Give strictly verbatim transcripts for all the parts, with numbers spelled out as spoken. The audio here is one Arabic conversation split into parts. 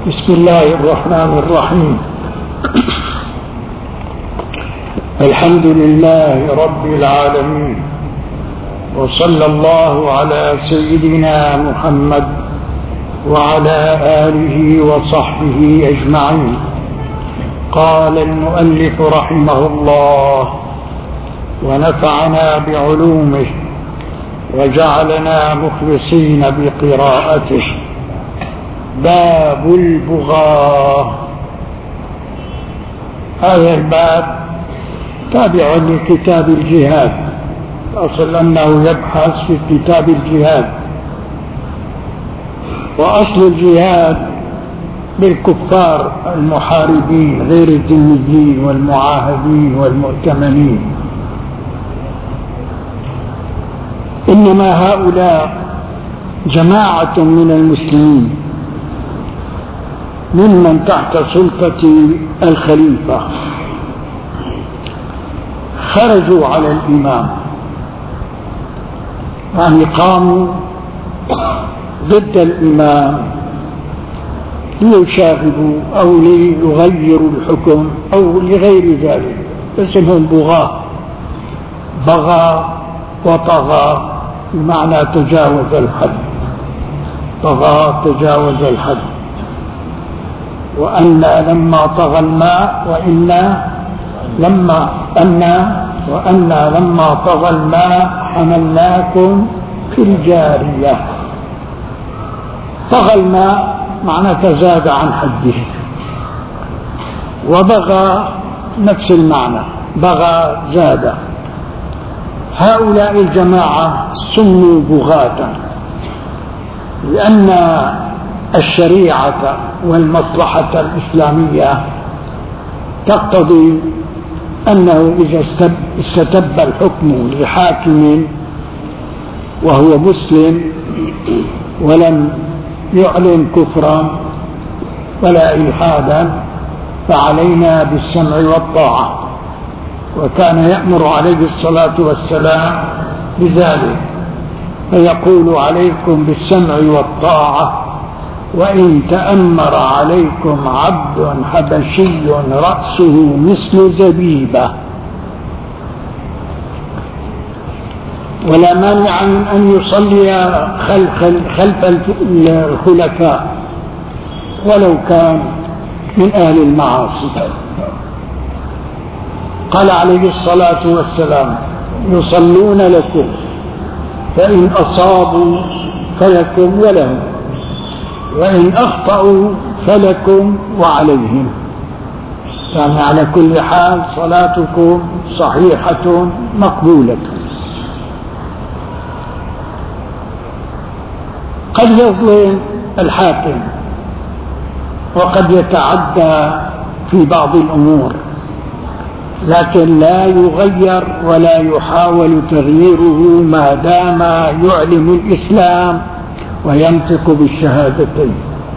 بسم الله الرحمن الرحيم. الحمد لله رب العالمين، وصلى الله على سيدنا محمد وعلى آله وصحبه أجمعين. قال المؤلف رحمه الله: ونفعنا بعلومه وجعلنا مخلصين بقراءته. باب البغاة. هذا الباب تابع لكتاب الجهاد، أصل أنه يبحث في كتاب الجهاد، وأصل الجهاد بالكفار المحاربين غير الذميين والمعاهدين والمؤتمنين. إنما هؤلاء جماعة من المسلمين ممن تحت سلطة الخليفة خرجوا على الإمام، يعني قاموا ضد الإمام ليشاغبوا أو ليغيروا الحكم أو لغير ذلك، اسمهم بغاة. بغى وطغى بمعنى تجاوز الحد، طغى تجاوز الحد. وأنا لما طغى الماء وإنا لما أنا وأنا لما طغى الماء حملناكم في الجارية. طغى الماء معنى تزاد عن حده، وبغى نفس المعنى، بغى زاد. هؤلاء الجماعة سموا بغاة لأن الشريعة والمصلحة الإسلامية تقتضي أنه إذا استتب الحكم لحاكم وهو مسلم ولم يعلن كفرا ولا إلحادا فعلينا بالسمع والطاعة، وكان يأمر عليه الصلاة والسلام بذلك، فيقول: عليكم بالسمع والطاعة، وإن تأمر عليكم عبد حبشي رأسه مثل زبيبة. ولا مانع من أن يصلي خلف, خلف الخلفاء ولو كان من أهل المعاصي. قال عليه الصلاة والسلام: يصلون لكم، فإن أصابوا فلكم ولهم، وإن أخطأوا فلكم وعليهم. يعني على كل حال صلاتكم صحيحة مقبولة. قد يظلم الحاكم وقد يتعدى في بعض الأمور، لكن لا يغير ولا يحاول تغييره ما دام يعلم الإسلام وينطق بالشهادتين.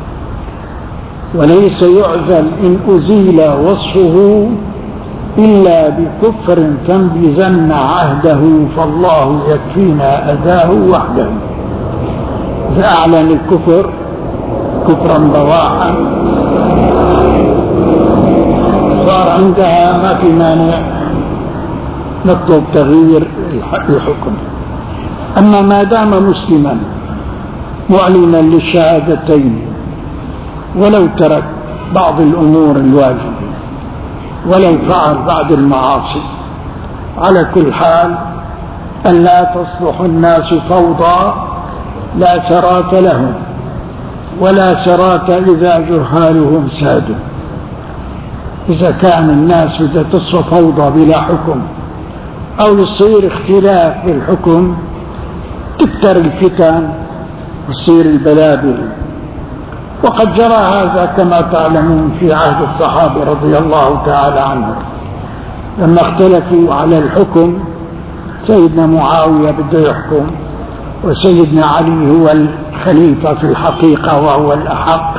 وليس يعزل إن أزيل وصفه إلا بكفر تنبذن عهده، فالله يكفينا أذاه وحده. إذا أعلن الكفر كفرا بواحا صار عندها ما في مانع نطلب تغيير الحكم. أما ما دام مسلما معلنا للشهادتين ولو ترك بعض الأمور الواجبة ولو فعل بعض المعاصي، على كل حال أن لا تصلح الناس فوضى لا شراك لهم ولا شراك إذا جرهالهم سادوا. إذا كان الناس بدها تصفى فوضى بلا حكم أو يصير اختلاف بالحكم تكتر الفتن وتصير البلابل. وقد جرى هذا كما تعلمون في عهد الصحابة رضي الله تعالى عنهم، لما اختلفوا على الحكم. سيدنا معاوية بده يحكم، وسيدنا علي هو الخليفة في الحقيقة وهو الأحق.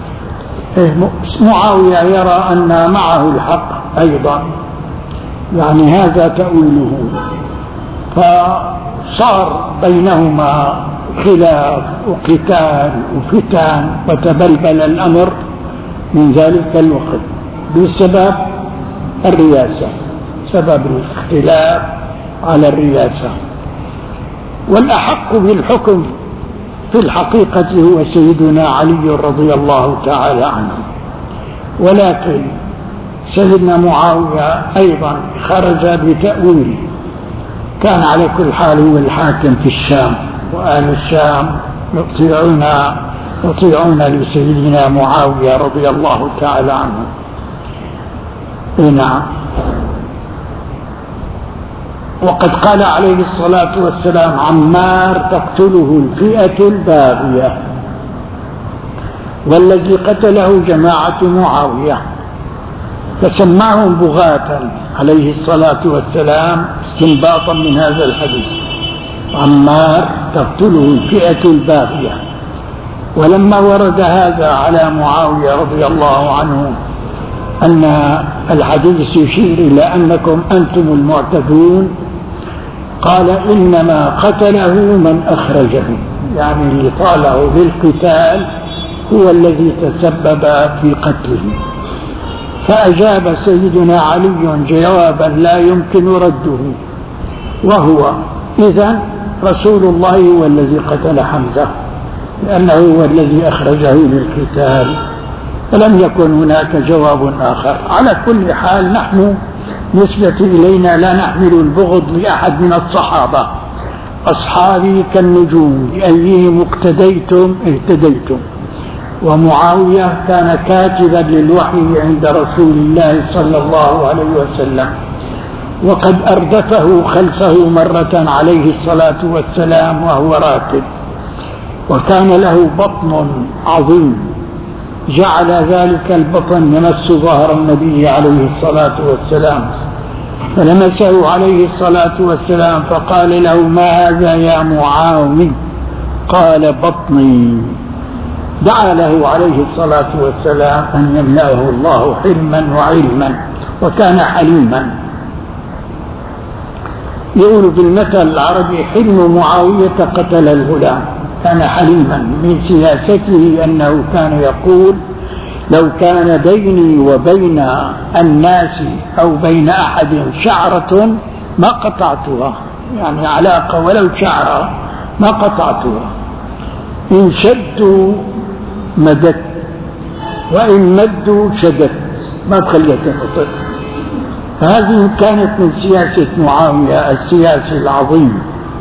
معاوية يرى أن معه الحق أيضا، يعني هذا تأويله، فصار بينهما خلاف وقتال وفتن وتبلبل الأمر من ذلك الوقت بسبب الرياسة، سبب الاختلاف على الرياسة. والأحق بالحكم في الحقيقة هو سيدنا علي رضي الله تعالى عنه، ولكن سيدنا معاوية أيضا خرج بتأويل. كان على كل حال هو الحاكم في الشام، وأهل الشام يطيعون يطيعون لسيدنا معاوية رضي الله تعالى عنه. نعم. وقد قال عليه الصلاة والسلام: عمار تقتله الفئة الباغية، والذي قتله جماعة معاوية، فسماهم بغاة عليه الصلاة والسلام استنباطا من هذا الحديث. عمار تقتله الفئة الباغية. ولما ورد هذا على معاوية رضي الله عنه أن الحديث يشير إلى أنكم أنتم المعتدون، قال: إنما قتله من أخرجه، يعني اللي طاله بالقتال هو الذي تسبب في قتله. فأجاب سيدنا علي جوابا لا يمكن رده، وهو: إذن رسول الله هو الذي قتل حمزة، لأنه هو الذي أخرجه للقتال، فلم يكن هناك جواب آخر. على كل حال نحن نسبة إلينا لا نحمل البغض لأحد من الصحابة. أصحابي كالنجوم بأيهم اقتديتم اهتديتم. ومعاوية كان كاتبا للوحي عند رسول الله صلى الله عليه وسلم، وقد أردفه خلفه مرة عليه الصلاة والسلام وهو راكب، وكان له بطن عظيم، جعل ذلك البطن يمس ظهر النبي عليه الصلاة والسلام، فلمسه عليه الصلاة والسلام فقال له: ما هذا يا معاوي؟ قال: بطني. دعا له عليه الصلاة والسلام أن يملأه الله حلما وعلما، وكان حليما. يقول بالمثل العربي: حلم معاوية قتل الغلام. كان حليما. من سياسته أنه كان يقول: لو كان بيني وبين الناس أو بين أحد شعرة ما قطعتها، يعني علاقة ولو شعرة ما قطعتها. إن شدوا مددت، وإن مدوا شددت، ما بخليها تنقطع. هذه كانت من سياسة معاوية السياسي العظيم.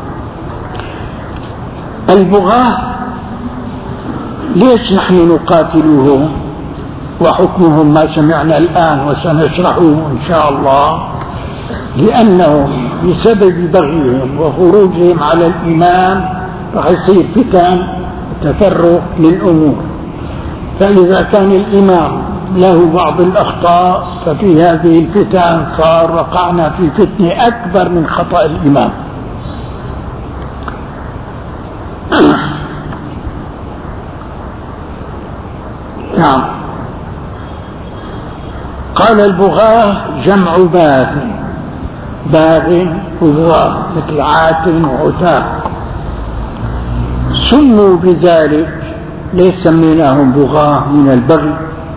البغاة ليش نحن نقاتلهم وحكمهم ما سمعنا الآن وسنشرحه إن شاء الله؟ لأنهم بسبب بغيهم وخروجهم على الإمام راح يصير فتن وتفرق للأمور. فإذا كان الإمام له بعض الأخطاء ففي هذه الفتن صار وقعنا في فتنة أكبر من خطأ الإمام. نعم. قال: البغاة جمع باغ، باغ بغاة مثل عات وعتاق. سموا بذلك ليس سميناهم بغاة من البغي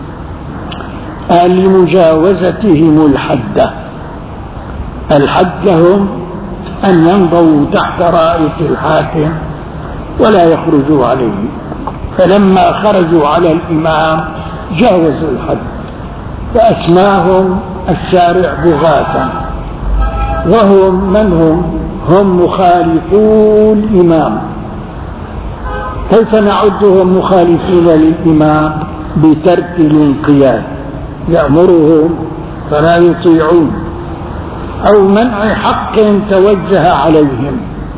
لمجاوزتهم الحد. الحد هم أن ينضوا تحت راية الحاكم ولا يخرجوا عليه، فلما خرجوا على الإمام جاوزوا الحد، فأسماهم الشارع بغاة. وهم من هم؟ هم مخالفو الإمام. كيف نعدهم مخالفين للإمام؟ بترك الانقياد، يأمرهم فلا يطيعون، أو منع حق توجه عليهم.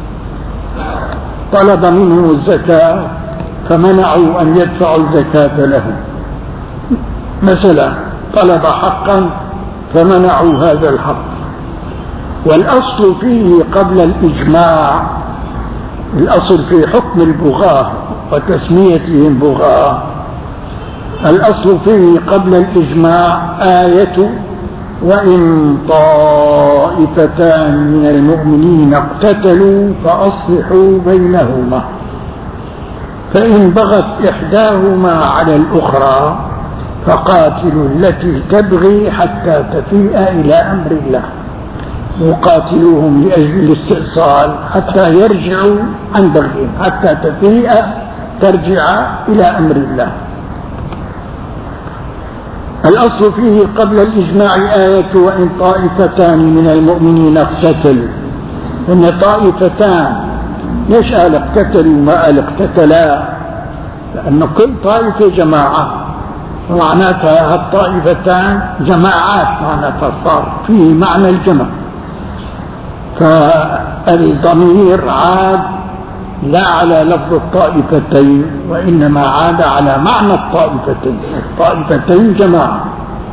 طلب منهم الزكاة فمنعوا أن يدفعوا الزكاة لهم، مثلا طلب حقا فمنعوا هذا الحق. والأصل فيه قبل الإجماع، الأصل في حكم البغاة وتسميتهم بغاة، الأصل فيه قبل الإجماع آية: وإن طائفتان من المؤمنين اقتتلوا فأصلحوا بينهما، فإن بغت إحداهما على الأخرى فقاتلوا التي تبغي حتى تفيء إلى أمر الله، وقاتلوهم لأجل الاستئصال حتى يرجعوا عن بغيهم، حتى تفيء ترجع إلى أمر الله. الأصل فيه قبل الإجماع آية وإن طائفتان من المؤمنين اقتتلوا، إن طائفتان ليش قال اقتتلوا ما قال اقتتلا؟ لأن كل طائفة جماعة، ومعناتها هالطائفتان جماعات، معناتها صار فيه معنى الجمع. فالضمير عاد لا على لفظ الطائفتين، وإنما عاد على معنى الطائفتين، الطائفتين جماعة.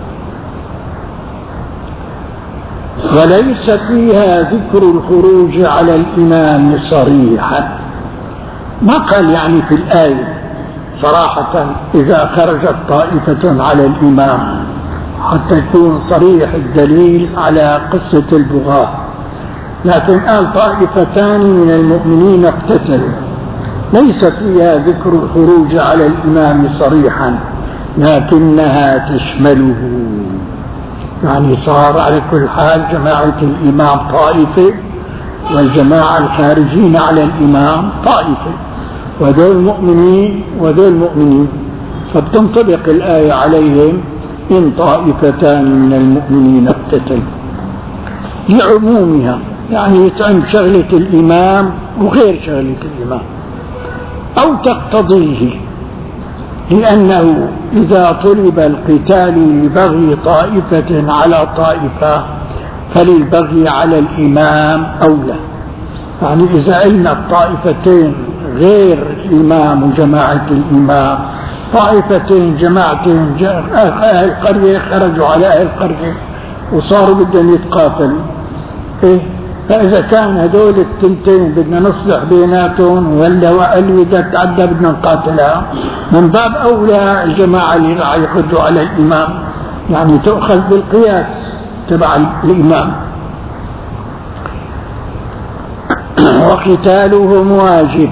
وليس فيها ذكر الخروج على الإمام صريحا، ما قال يعني في الآية صراحة إذا خرجت طائفة على الإمام حتى يكون صريح الدليل على قصة البغاة، لكن قال طائفتان من المؤمنين اقتتلوا، ليس فيها ذكر الخروج على الإمام صريحا لكنها تشمله، يعني صار على كل حال جماعة الإمام طائفة والجماعة الخارجين على الإمام طائفة، وذول مؤمنين وذول مؤمنين، فبتنطبق الآية عليهم إن طائفتان من المؤمنين اقتتلوا لعمومها، يعني يتعم شغلة الإمام وغير شغلة الإمام، أو تقتضيه، لأنه إذا طلب القتال لبغي طائفة على طائفة فللبغي على الإمام أولى. يعني إذا علنا الطائفتين غير الإمام وجماعة الإمام، طائفتين جماعتين أهل القرية خرجوا على أهل القرية وصاروا بدهم يتقاتلوا، إيه؟ فإذا كان هدول التنتين بدنا نصلح بيناتهم ولا وقال إذا تعدى بدنا نقاتلها، من باب أولى الجماعة اللي راح يخرجوا على الإمام، يعني تؤخذ بالقياس تبع الإمام. وقتالهم واجب،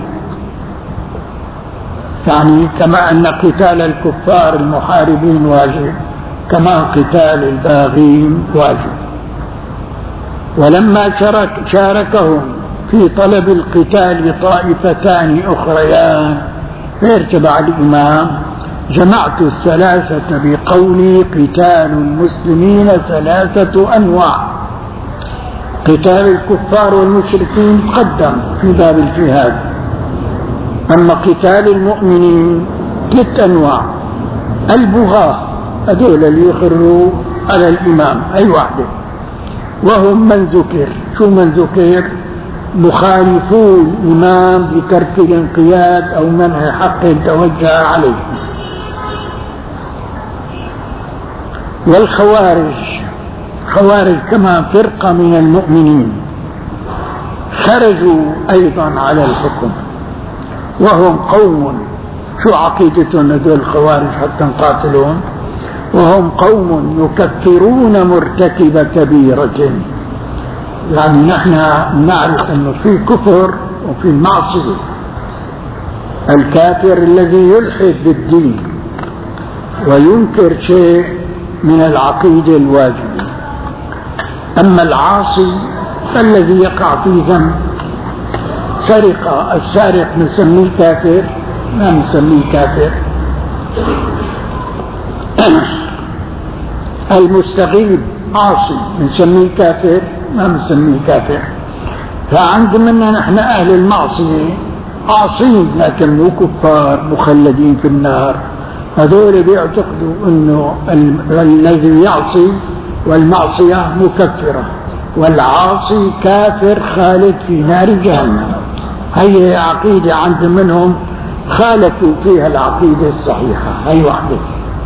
يعني كما أن قتال الكفار المحاربين واجب، كما قتال الباغين واجب. ولما شارك شاركهم في طلب القتال طائفتان أخريان غير تبع الإمام جمعت الثلاثة بقولي قتال المسلمين ثلاثة أنواع، قتال الكفار والمشركين قدم في باب الجهاد، أما قتال المؤمنين ثلاث أنواع، البغاة هذول اللي يخروا على الإمام أي واحدة، وهم من ذكر، شو من ذكر؟ مخالفو الإمام بترك الانقياد أو منع حق توجه عليه. والخوارج، خوارج كما فرقة من المؤمنين خرجوا أيضا على الحكم، وهم قوم، شو عقيدتهم هذول الخوارج حتى نقاتلون؟ وهم قوم يكفرون مرتكب كبيرة، يعني نحن نعرف أنه في كفر وفي معصية، الكافر الذي يلحد بالدين وينكر شيء من العقيدة الواجبة، أما العاصي الذي يقع في ذنب سرقة، السارق نسميه كافر؟ ما نسميه كافر. المستغيب عاصي نسميه كافر؟ ما نسميه كافر. فعند منا نحن أهل المعصية عاصين لكن مو كفار مخلدين في النار، هذول بيعتقدوا أنه الذي يعصي والمعصية مكفرة، والعاصي كافر خالد في نار جهنم. هي عقيدة عند منهم خالفوا فيها العقيدة الصحيحة، هي واحدة.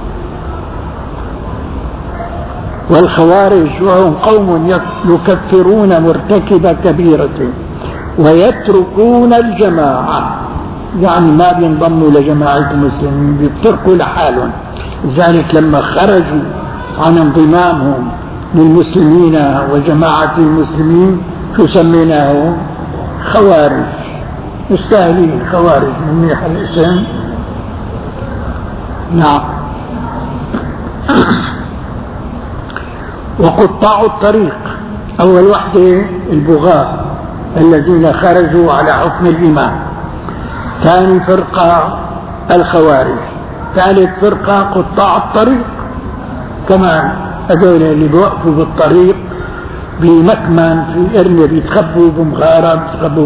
والخوارج وهم قوم يكفرون مرتكب كبيرة ويتركون الجماعة، يعني ما بينضموا لجماعة المسلمين، بيفترقوا لحالهم. لذلك لما خرجوا عن انضمامهم للمسلمين وجماعة المسلمين شو سميناهم؟ خوارج. مستاهلين خوارج، منيح الاسم. نعم. وقطاع الطريق أول وحدة البغاة الذين خرجوا على حكم الإمام، ثاني فرقة الخوارج، ثالث فرقة قطاع الطريق كمان، هذول اللي بيوقفوا بالطريق بمكمن في إرمية، بيتخبوا بمغارة، بيتخبوا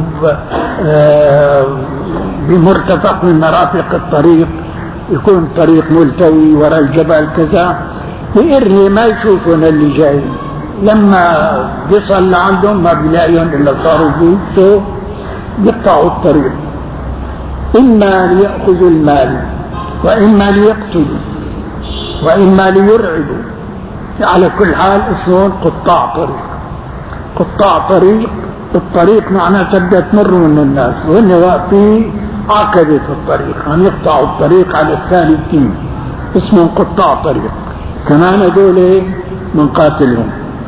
بمرتفق من مرافق الطريق، يكون الطريق ملتوي وراء الجبل كذا، بإرمية ما يشوفون اللي جاي، لما بيصل لعندهم ما بيلاقيهم إلا صاروا بيوتوا يقطعوا الطريق، إما ليأخذوا المال وإما ليقتلوا وإما ليرعبوا، على كل حال اسمهم قطاع طريق. قطاع طريق، الطريق معناه تبدأ تمر من الناس وهن واقفين عقبة في الطريق، عم يقطعوا الطريق على الثالثين، اسمهم قطاع طريق، كمان هذول منقاتلهم.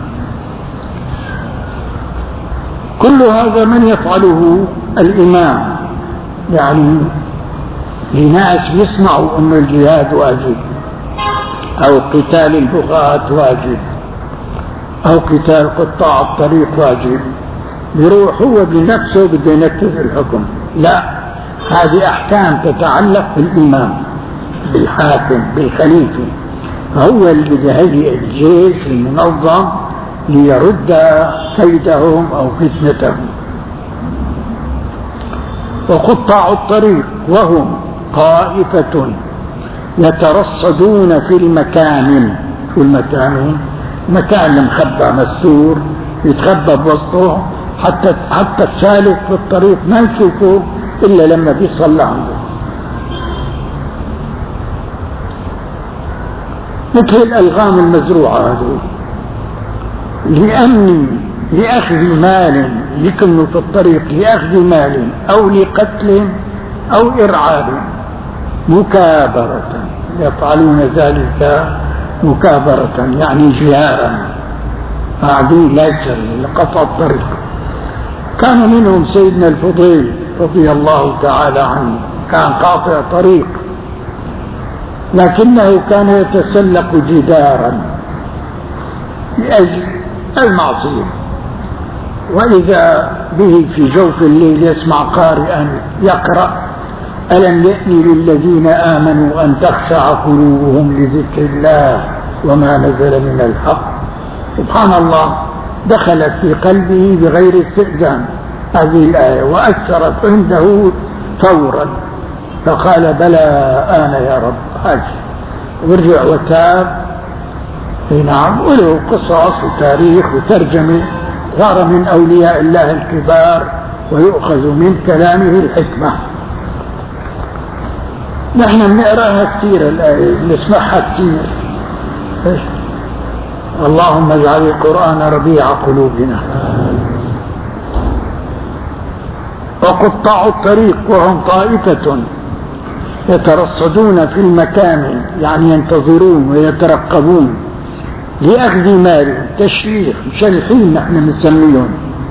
كل هذا من يفعله الإمام، يعني لناس يسمعوا أن الجهاد واجب أو قتال البغاة واجب أو قتال قطاع الطريق واجب، يروح هو بنفسه بده ينفذ الحكم. لا، هذه أحكام تتعلق بالإمام، بالحاكم، بالخليفة، فهو اللي بده يهيئ الجيش المنظم ليرد كيدهم أو فتنتهم. وقطاع الطريق وهم طائفة يترصدون في المكان، في المكان مكان مخبى مستور يتخبى بوسطه، حتى حتى السالك في الطريق ما يشوفه إلا لما بيصل عنده، مثل الألغام المزروعة هذه، لأمن لأخذ مال يكملوا في الطريق، لأخذ مال أو لقتل أو إرعاب مكابرة، يفعلون ذلك مكابرة يعني جهارا، قاعدين لا يجري لقطع الطريق. كان منهم سيدنا الفضيل رضي الله تعالى عنه، كان قاطع طريق لكنه كان يتسلق جدارا لأجل المعصية، وإذا به في جوف الليل يسمع قارئا يقرأ: ألم يأن للذين آمنوا أن تخشع قلوبهم لذكر الله وما نزل من الحق. سبحان الله، دخلت في قلبه بغير استئذان هذه الآية وأثرت عنده فورا، فقال: بلى آن يا رب، حاج، ورجع وتاب. نعم، وله قصص وتاريخ وترجمة، صار من أولياء الله الكبار ويؤخذ من كلامه الحكمة. نحن بنقراها كثير الآية، بنسمعها كثير. اللهم اجعل القرآن ربيع قلوبنا. وقطاع الطريق وهم طائفة يترصدون في المكان، يعني ينتظرون ويترقبون لأخذ مال، تشريح، مشلحين نحن نسميهم.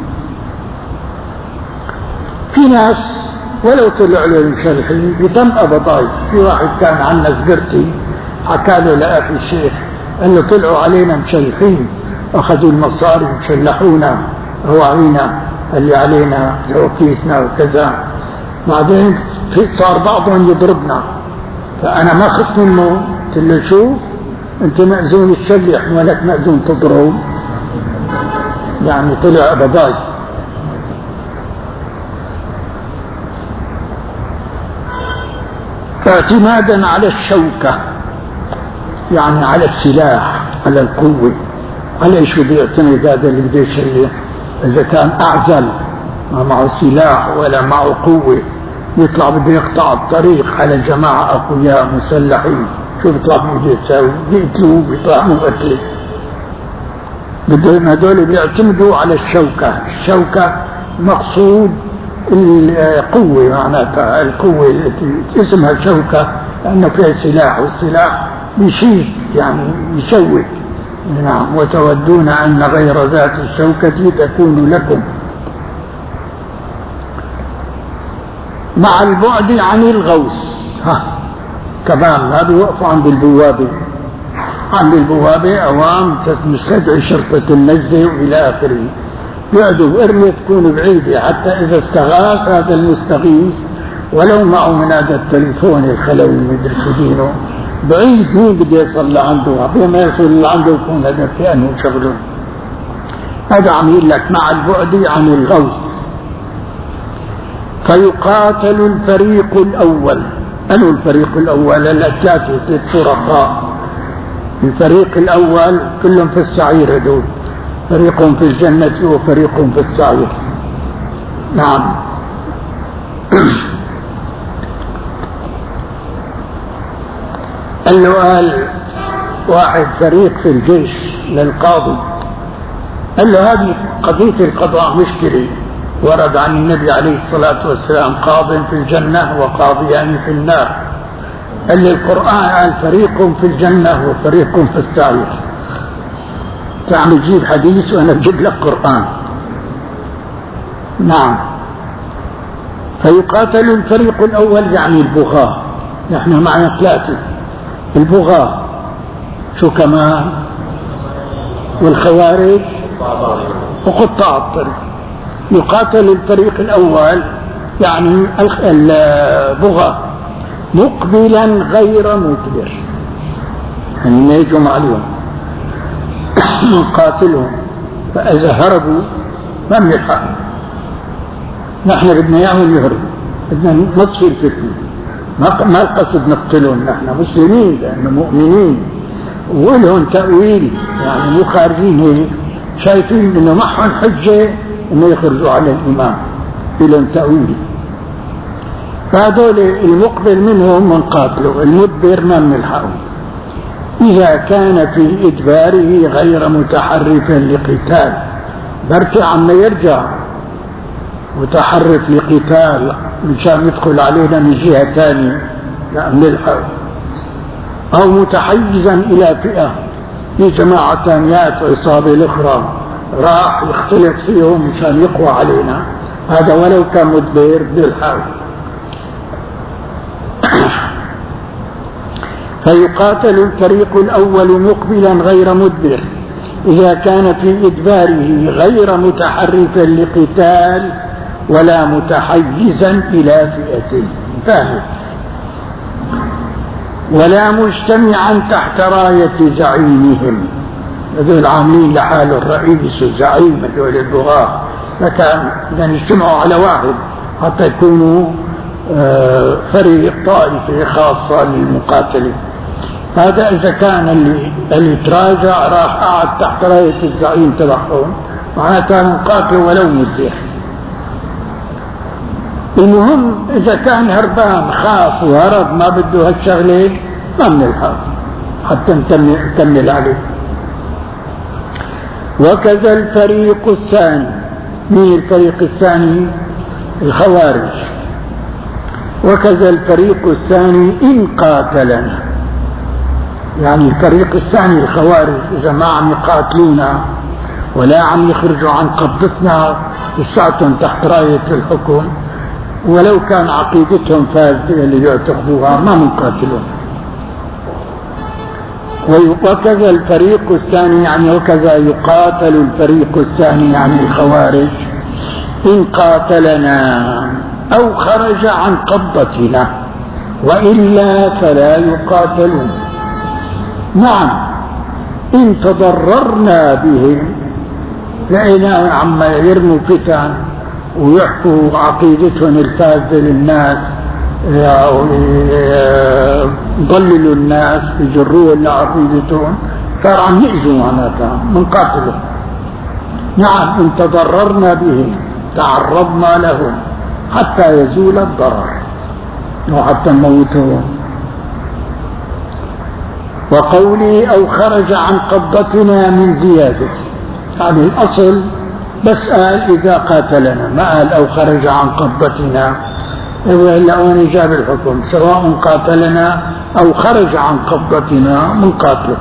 في ناس ولو طلع له المشلحين بتم أبطاي. في واحد كان عنا زقرتي حكى له لأخي الشيخ، قال له: طلعوا علينا مشلحين، أخذوا المصاري وشلحونا رواعينا اللي علينا لوكيتنا وكذا. بعدين صار بعضهم يضربنا، فأنا ما خفت منه، قلت له: شوف، أنت مأذون تشلح ولك مأذون تضرب، يعني طلع أبطاي. اعتمادا على الشوكة، يعني على السلاح، على القوة. على ايش بده يعتمد هذا اللي بده يشلح؟ اذا كان اعزل ما معه سلاح ولا معه قوة، يطلع بده يقطع الطريق على جماعة اقوياء مسلحين، شو بيطلع بده يساوي؟ بيقتلوه، بيطعموا قتله. بدهم هذول بيعتمدوا على الشوكة. الشوكة مقصود القوة، معناتها القوة التي اسمها شوكة لأنه فيها سلاح، والسلاح بيشيك يعني يشوك. نعم. وتودون أن غير ذات الشوكة تكون لكم، مع البعد عن الغوص. ها كمان ما بيوقفوا عند البوابة، عند البوابة أوام مستدعي شرطة النجدة وإلى آخره، يقعدوا ارمي تكون بعيدة حتى إذا استغاث هذا المستغيث ولو معه من هذا التليفون الخلوي مدري شو دينه بعيد، مين بده يصل لعنده؟ قبل ما يصل لعنده يكون هذا كأنه شغله. هذا عم يقول لك مع البعد عن الغوث. فيقاتل الفريق الأول. أنو الفريق الأول؟ الثلاثة فرقاء. الفريق الأول كلهم في السعير، هذول فريق في الجنة وفريق في السعير. نعم. قال له قال واحد فريق في الجيش للقاضي، قال له هذه قضية القضاء مشكلة، ورد عن النبي عليه الصلاة والسلام قاض في الجنة وقاضيان في النار. قال لي القرآن قال فريق في الجنة وفريق في السعير. تعال تجيب حديث وأنا بجيب لك قرآن. نعم. فيقاتل الفريق الأول يعني البغاة، نحن معنا ثلاثة، البغاة شو كمان؟ والخوارج وقطاع الطريق. يقاتل الفريق الأول يعني البغاة مقبلا غير مدبر، يعني ما يجوا عليهم نقاتلهم، فإذا هربوا ما بنلحق، نحن بدنا إياهم يهربوا، بدنا نطفي الفتنة، ما القصد نقتلهم، نحن مسلمين لأنه مؤمنين ولهم تأويل، يعني مو خارجين هيك شايفين إنه معهم حجة إنه يخرجوا على الإمام، لهم تأويل. فهذول المقبل منهم منقاتلوا، المدبر ما بنلحقه. إذا كان في إدباره غير متحرفا لقتال، بركي عما يرجع متحرف لقتال مشان يدخل علينا من جهة ثانية لا بنلحقه، أو متحيزا إلى فئة في جماعة ثانيات وإصابة الأخرى راح يختلط فيهم مشان يقوى علينا، هذا ولو كان مدبر بنلحقه. فيقاتل الفريق الأول مقبلا غير مدبر إذا كان في إدباره غير متحرفا لقتال ولا متحيزا إلى فئته، فاهم، ولا مجتمعا تحت راية زعيمهم، هذول عاملين لحاله الرئيس والزعيم هذول البغاة، فكان يجتمعوا على واحد حتى يكونوا فريق طائفة خاصة للمقاتلين. هذا إذا كان اللي, اللي تراجع راح قاعد تحت راية الزعيم تبعهم معناتها مقاتل ولو مدبر. المهم إذا كان هربان خاف وهرب ما بده هالشغلة ما بنلحق حتى نكمل عليه. وكذا الفريق الثاني، مين الفريق الثاني؟ الخوارج. وكذا الفريق الثاني إن قاتلنا، يعني الفريق الثاني الخوارج إذا ما عم يقاتلونا ولا عم يخرجوا عن قبضتنا لساتهم تحت راية الحكم ولو كان عقيدتهم فاسدة اللي يعتقدوها ما منقاتلون. وكذا الفريق الثاني يعني وكذا يقاتل الفريق الثاني يعني الخوارج إن قاتلنا أو خرج عن قبضتنا وإلا فلا يقاتلون. نعم إن تضررنا بهم لقينا عما يرموا فتن ويحكوا عقيدتهم الفاسدة للناس يضللوا الناس يجروهم لعقيدتهم صار عم يأذوا معناتها منقاتلهم. نعم إن تضررنا بهم تعرضنا لهم حتى يزول الضرر وحتى نموتهم. وقولي أو خرج عن قبضتنا من زيادة، يعني الأصل بس قال إذا قاتلنا، ما قال أو خرج عن قبضتنا، إلا وين جاب الحكم سواء قاتلنا أو خرج عن قبضتنا من قاتله.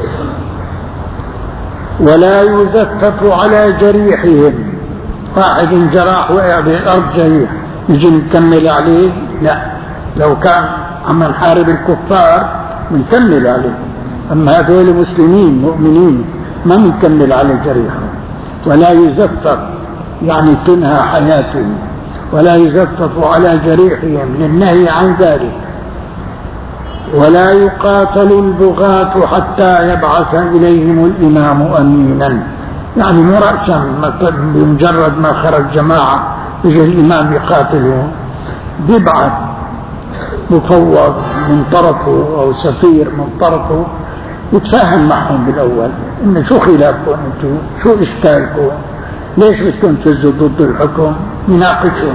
ولا يزفف على جريحهم، واحد جراح وقع بالأرض جريح نجي نكمل عليه؟ لا، لو كان عم نحارب الكفار نكمل عليه أما هذول مسلمين مؤمنين ما نكمل على جريحهم، ولا يزفر يعني تنهى حياتهم، ولا يزفف على جريحهم للنهي عن ذلك. ولا يقاتل البغاة حتى يبعث إليهم الإمام أمينا، يعني مو رأسا بمجرد ما خرج جماعة يجي الإمام يقاتلهم، بيبعث مفوض من طرفه أو سفير من طرفه يتفاهم معهم بالأول إن شو خلافكم أنتم، شو إشكالكم، ليش بدكم تفزوا ضد الحكم، يناقشون.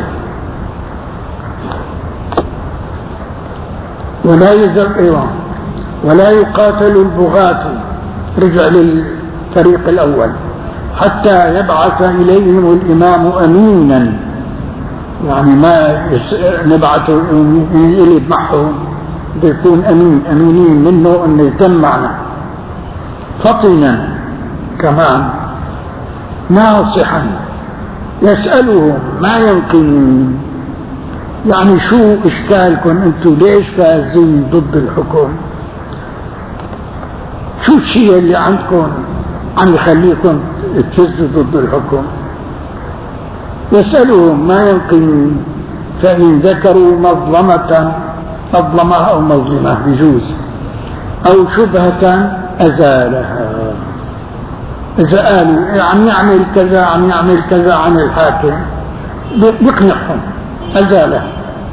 ولا يزر أيضا ولا يقاتل البغاة، رجع للفريق الأول، حتى يبعث إليهم الإمام أمينا، يعني ما نبعثه يلد معهم، بيكون أمين أمينين منه أنه يتم معنا، فطنا كمان ناصحا يسألهم ما يمكن، يعني شو إشكالكم أنتم، ليش فازين ضد الحكم، شو الشيء اللي عندكم عم يخليكم تفزوا ضد الحكم. يسألهم ما يمكن، فإن ذكروا مظلمة مظلمة أو مظلمة بجوز أو شبهة أزالها، إذا قالوا عم يعمل كذا عم يعمل كذا عن الحاكم يقنعهم أزالها.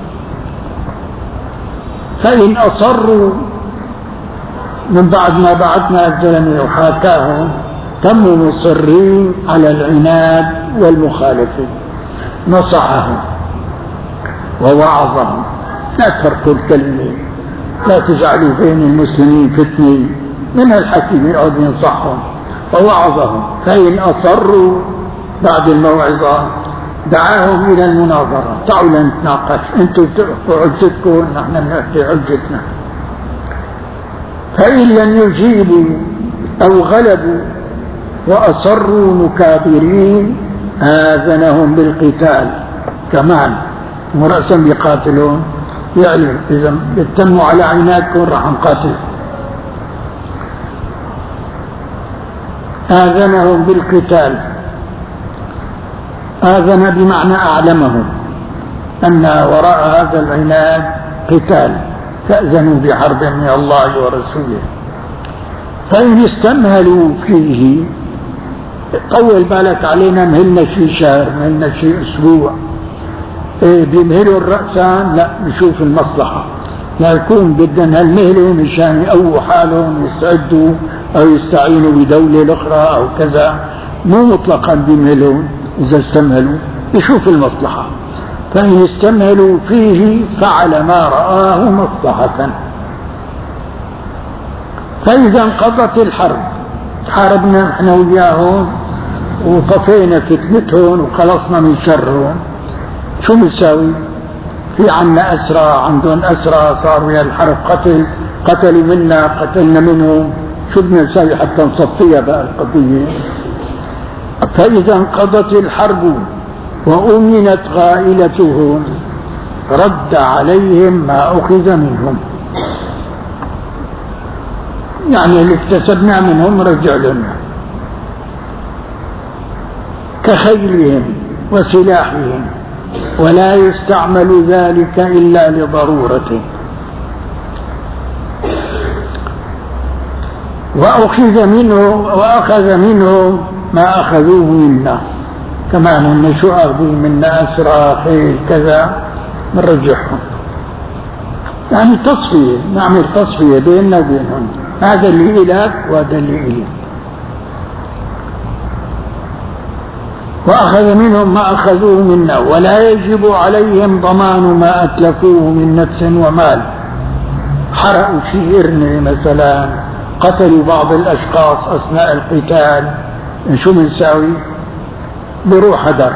فإن أصروا من بعد ما بعثنا الزلمة وحاكاهم تموا مصرين على العناد والمخالفة، نصحهم ووعظهم لا تركوا الكلمة، لا تجعلوا بين المسلمين فتنة، من الحكيم يقعد ينصحهم ووعظهم. فإن أصروا بعد الموعظة دعاهم إلى المناظرة، تعالوا لنتناقش، أنتم تحكوا حجتكم نحن نحكي حجتنا. فإن لم يجيبوا أو غلبوا وأصروا مكابرين آذنهم بالقتال، كمان مرأسا يقاتلون، يعلم إذا بتموا على عنادكم راح نقاتل. آذنهم بالقتال، آذن بمعنى أعلمهم أن وراء هذا العناد قتال، فأذنوا بحرب من الله ورسوله. فإن استمهلوا فيه، طول بالك علينا، مهلنا شي شهر، مهلنا شي أسبوع، إيه بيمهلوا الرأسان؟ لا، بشوف المصلحة، لا يكون بدنا هالمهلة مشان يقووا حالهم يستعدوا أو يستعينوا بدولة الأخرى أو كذا، مو مطلقا بيمهلون. إذا استمهلوا يشوف المصلحة، فإن استمهلوا فيه فعل ما رآه مصلحة. فإذا انقضت الحرب، حاربنا احنا وياهم وطفينا فتنتهم وخلصنا من شرهم، شو بنساوي؟ في عنا أسرى، عندهم أسرى، صار ويا الحرب قتل، قتلوا منا قتلنا منهم، شو بدنا نساوي حتى نصفيها بقى القضية؟ فإذا انقضت الحرب وأمنت غائلتهم رد عليهم ما أخذ منهم، يعني اللي اكتسبنا منهم رجع لنا، كخيلهم وسلاحهم، ولا يستعمل ذلك إلا لضرورته. وأخذ منه وأخذ منه ما أخذوه منا، كمان إن شو أخذوا منا أسرى خيل كذا بنرجعهم، يعني تصفية، نعمل تصفية بيننا وبينهم، هذا اللي إلك وهذا اللي إلي. وأخذ منهم ما أخذوه منا، ولا يجب عليهم ضمان ما أتلفوه من نفس ومال. حرقوا شيرنا مثلا، قتلوا بعض الأشخاص أثناء القتال، شو بنساوي؟ بروح هدر.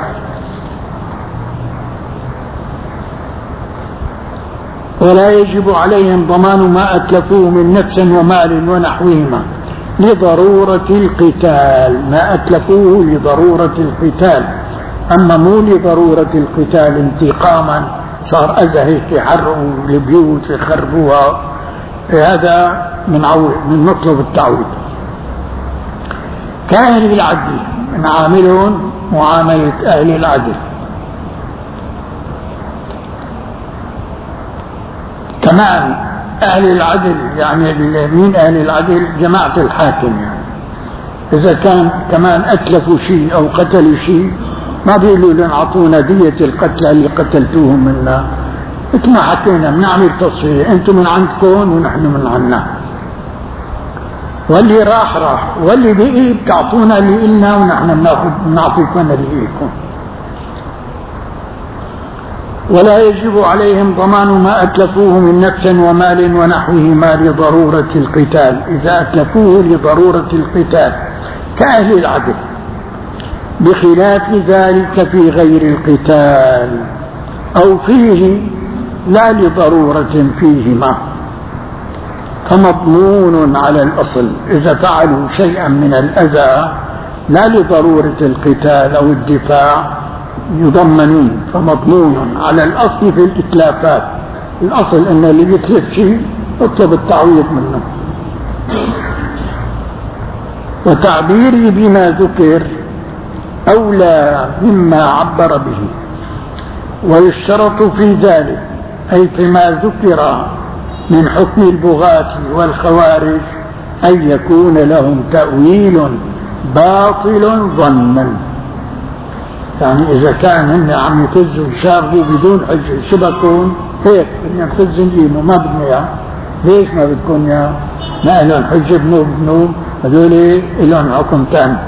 ولا يجب عليهم ضمان ما أتلفوه من نفس ومال ونحوهما لضرورة القتال، ما أتلفوه لضرورة القتال، أما مو لضرورة القتال انتقاما، صار أذى هيك يحرقوا البيوت يخربوها، هذا من, من نطلب التعويض. كأهل العدل نعاملهم معاملة أهل العدل. كمان أهل العدل يعني من أهل العدل جماعة الحاكم، يعني إذا كان كمان أتلفوا شيء أو قتلوا شيء ما بيقولوا لنا أعطونا دية القتلى اللي قتلتوهم منا، مثل ما حكينا بنعمل تصفية، أنتم من عندكم ونحن من عنا، واللي راح راح واللي بقي بتعطونا اللي إلنا ونحن بناخذ بنعطيكم اللي إلكم. ولا يجب عليهم ضمان ما أتلفوه من نفس ومال ونحوهما لضرورة القتال، إذا أتلفوه لضرورة القتال كأهل العدل، بخلاف ذلك في غير القتال أو فيه لا لضرورة فيهما، فمضمون على الأصل. إذا فعلوا شيئا من الأذى لا لضرورة القتال أو الدفاع يضمنون، فمضمون على الأصل في الإتلافات. الأصل أن اللي يتلف شيء اطلب التعويض منه. وتعبيري بما ذكر أولى مما عبر به، ويشترط في ذلك أي فيما ذكر من حكم البغاة والخوارج أن يكون لهم تأويل باطل ظنا. يعني إذا كان هن عم يفزوا يشاغبوا بدون حجة شبكون هيك بدنا نفز نجيبه ما بدنا إياه، ليش ما بدكم إياه؟ ما لهم حجة بنوب بنوب، هذول لهم حكم ثاني.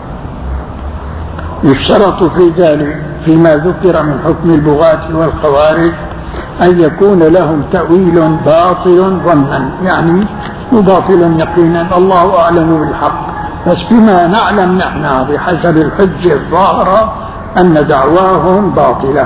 يشترط في ذلك فيما ذكر من حكم البغاة والخوارج أن يكون لهم تأويل باطل ظنا، يعني باطل يقينا، الله أعلم بالحق، بس فيما نعلم نحن بحسب الحجة الظاهرة أن دعواهم باطلة.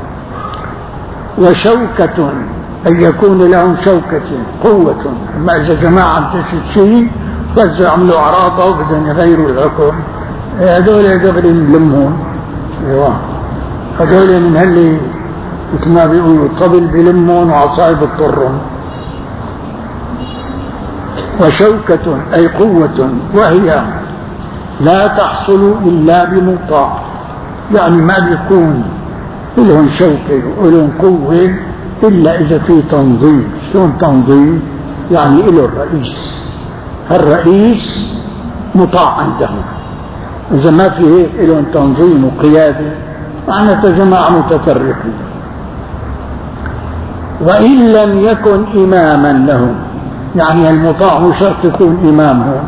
وشوكة أن يكون لهم شوكة قوة، ما إذا جماعة تشد شيء بس يعملوا عراضة وبدهم يغيروا الحكم، هذول قبل نلمهم، ايوه هذول من هاللي مثل ما بيقولوا طبل بلمهم وعصاي بتطرهم. وشوكة أي قوة، وهي لا تحصل إلا بمطاع، يعني ما بيكون لهم شوكة ولهم قوة إلا إذا في تنظيم. شلون تنظيم؟ يعني إله الرئيس، الرئيس مطاع عندهم، إذا ما في هيك لهم تنظيم وقيادة معناتها جماعة متفرقين. وإن لم يكن إماما لهم، يعني المطاع مو شرط يكون إمامهم.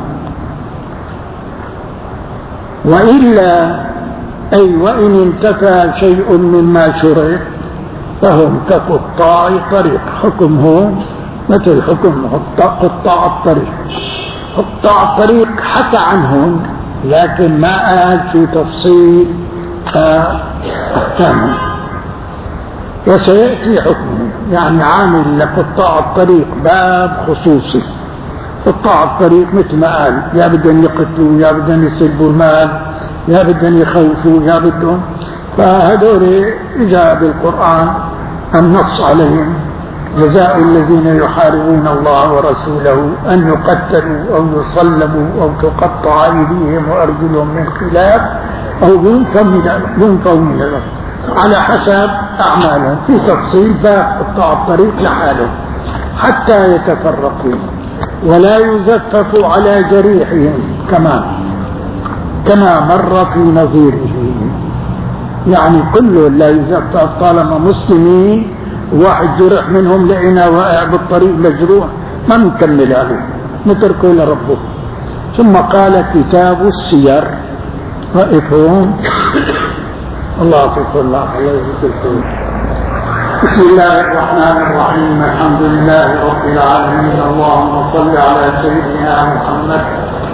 وإلا أي وإن انتفى شيء مما شرع فهم كقطاع طريق، حكمهم مثل حكم قطاع الطريق. قطاع الطريق حكى عنهم لكن ما قال في تفصيل أحكامهم، وسيأتي حكمه. يعني عامل لقطاع الطريق باب خصوصي. قطاع الطريق مثل ما قال يا بدهم يقتلوا يا بدهم يسلبوا المال يا بدهم يخوفوا يا بدهم، فهذول جاء بالقرآن النص عليهم جزاء الذين يحاربون الله ورسوله أن يقتلوا أو يصلبوا أو تقطع أيديهم وأرجلهم من خلاف أو ينفوا من الأرض على حسب أعمالهم، في تفصيل باب قطاع الطريق لحاله حتى يتفرقوا ولا يزفف على جريحهم كما كما مر في نظيره. يعني كله لا يزفف، طالما مسلمين واحد جرح منهم لقينا واقع بالطريق مجروح ما نكمل عليه، نتركه لربه. ثم قال كتاب السير، رأيتهم الله يغفر الله الله يغفر. بسم الله الرحمن الرحيم، الحمد لله رب العالمين، اللهم صل على سيدنا محمد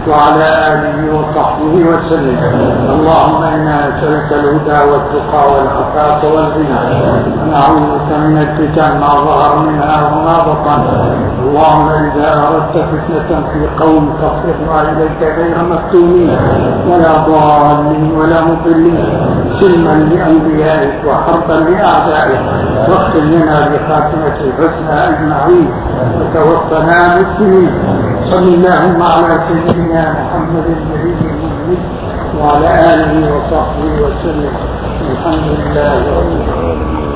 وعلى آله وصحبه وسلم. اللهم إنا نسألك الهدى والتقى والعفاف والغنى ونعوذ بك من الفتن ما ظهر منها وما بطن. اللهم إذا أردت فتنة في قوم فاصرفنا إليك غير مفتونين ولا ضالين ولا مضلين، سلما لأنبيائك وحربا لأعدائك، واختم لنا بخاتمة الحسنى أجمعين وتوفنا مسلمين. صل اللهم على سيدنا محمد النبي المؤمن وعلى آله وصحبه وسلم. الحمد لله رب العالمين.